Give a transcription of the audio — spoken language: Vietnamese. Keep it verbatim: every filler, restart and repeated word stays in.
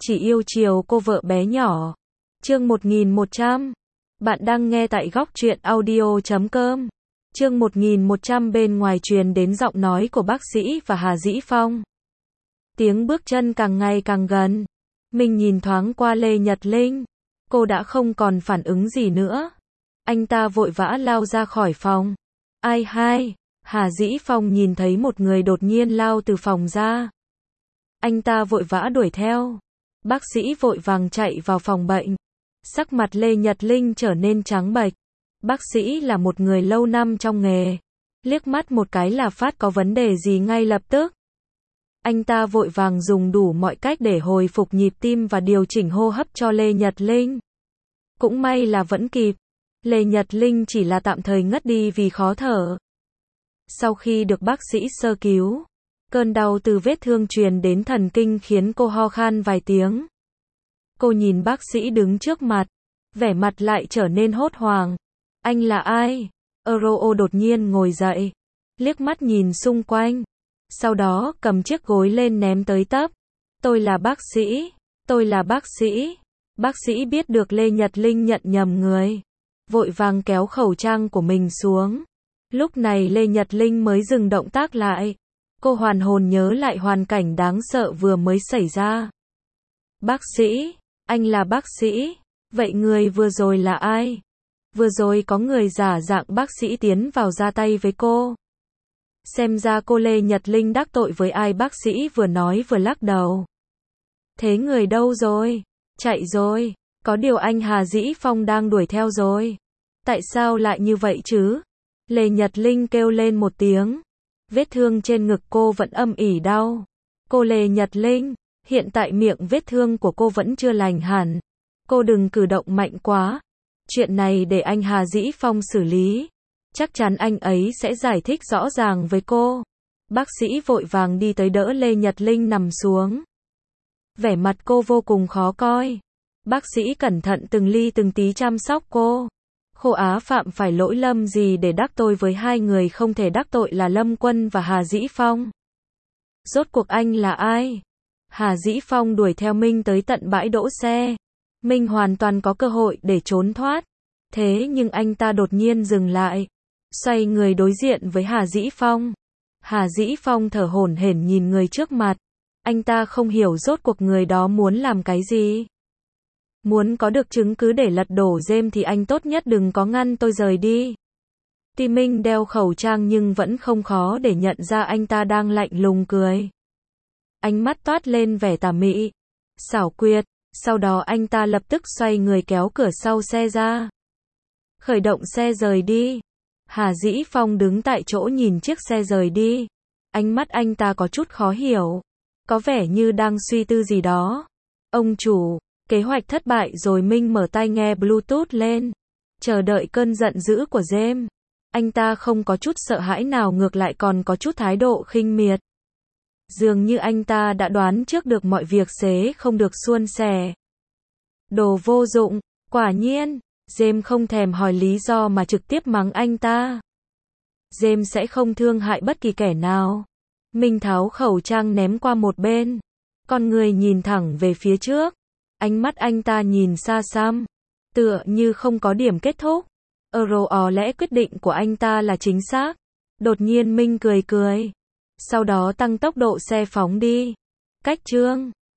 chỉ yêu chiều cô vợ bé nhỏ. Chương một nghìn một trăm. Bạn đang nghe tại góc truyện audio chấm com. Chương một nghìn một trăm bên ngoài truyền đến giọng nói của bác sĩ và Hà Dĩ Phong. Tiếng bước chân càng ngày càng gần. Mình nhìn thoáng qua Lê Nhật Linh. Cô đã không còn phản ứng gì nữa. Anh ta vội vã lao ra khỏi phòng. Ai hai? Hà Dĩ Phong nhìn thấy một người đột nhiên lao từ phòng ra. Anh ta vội vã đuổi theo. Bác sĩ vội vàng chạy vào phòng bệnh. Sắc mặt Lê Nhật Linh trở nên trắng bệch. Bác sĩ là một người lâu năm trong nghề. Liếc mắt một cái là phát có vấn đề gì ngay lập tức. Anh ta vội vàng dùng đủ mọi cách để hồi phục nhịp tim và điều chỉnh hô hấp cho Lê Nhật Linh. Cũng may là vẫn kịp. Lê Nhật Linh chỉ là tạm thời ngất đi vì khó thở. Sau khi được bác sĩ sơ cứu, cơn đau từ vết thương truyền đến thần kinh khiến cô ho khan vài tiếng. Cô nhìn bác sĩ đứng trước mặt, vẻ mặt lại trở nên hốt hoảng. Anh là ai? Euro đột nhiên ngồi dậy, liếc mắt nhìn xung quanh, sau đó cầm chiếc gối lên ném tới tấp. Tôi là bác sĩ, tôi là bác sĩ. Bác sĩ biết được Lê Nhật Linh nhận nhầm người, vội vàng kéo khẩu trang của mình xuống. Lúc này Lê Nhật Linh mới dừng động tác lại. Cô hoàn hồn nhớ lại hoàn cảnh đáng sợ vừa mới xảy ra. Bác sĩ, anh là bác sĩ, vậy người vừa rồi là ai? Vừa rồi có người giả dạng bác sĩ tiến vào ra tay với cô. Xem ra cô Lê Nhật Linh đắc tội với ai? Bác sĩ vừa nói vừa lắc đầu. Thế người đâu rồi? Chạy rồi, có điều anh Hà Dĩ Phong đang đuổi theo rồi. Tại sao lại như vậy chứ? Lê Nhật Linh kêu lên một tiếng. Vết thương trên ngực cô vẫn âm ỉ đau. Cô Lê Nhật Linh, hiện tại miệng vết thương của cô vẫn chưa lành hẳn. Cô đừng cử động mạnh quá. Chuyện này để anh Hà Dĩ Phong xử lý. Chắc chắn anh ấy sẽ giải thích rõ ràng với cô. Bác sĩ vội vàng đi tới đỡ Lê Nhật Linh nằm xuống. Vẻ mặt cô vô cùng khó coi. Bác sĩ cẩn thận từng ly từng tí chăm sóc cô. Khô Á phạm phải lỗi lầm gì để đắc tội với hai người không thể đắc tội là Lâm Quân và Hà Dĩ Phong? Rốt cuộc anh là ai? Hà Dĩ Phong đuổi theo Minh tới tận bãi đỗ xe. Minh hoàn toàn có cơ hội để trốn thoát. Thế nhưng anh ta đột nhiên dừng lại, xoay người đối diện với Hà Dĩ Phong. Hà Dĩ Phong thở hổn hển nhìn người trước mặt. Anh ta không hiểu rốt cuộc người đó muốn làm cái gì. Muốn có được chứng cứ để lật đổ Dêm thì anh tốt nhất đừng có ngăn tôi rời đi. Tuy Minh đeo khẩu trang nhưng vẫn không khó để nhận ra anh ta đang lạnh lùng cười. Ánh mắt toát lên vẻ tà mị, xảo quyệt. Sau đó anh ta lập tức xoay người kéo cửa sau xe ra. Khởi động xe rời đi. Hà Dĩ Phong đứng tại chỗ nhìn chiếc xe rời đi. Ánh mắt anh ta có chút khó hiểu. Có vẻ như đang suy tư gì đó. Ông chủ, kế hoạch thất bại rồi. Minh mở tai nghe Bluetooth lên. Chờ đợi cơn giận dữ của Dêm. Anh ta không có chút sợ hãi nào, ngược lại còn có chút thái độ khinh miệt. Dường như anh ta đã đoán trước được mọi việc sẽ không được suôn sẻ. Đồ vô dụng, quả nhiên. Dêm không thèm hỏi lý do mà trực tiếp mắng anh ta. Dêm sẽ không thương hại bất kỳ kẻ nào. Minh tháo khẩu trang ném qua một bên. Con người nhìn thẳng về phía trước. Ánh mắt anh ta nhìn xa xăm, tựa như không có điểm kết thúc. Euro ó lẽ quyết định của anh ta là chính xác. Đột nhiên Minh cười cười. Sau đó tăng tốc độ xe phóng đi. Cách chương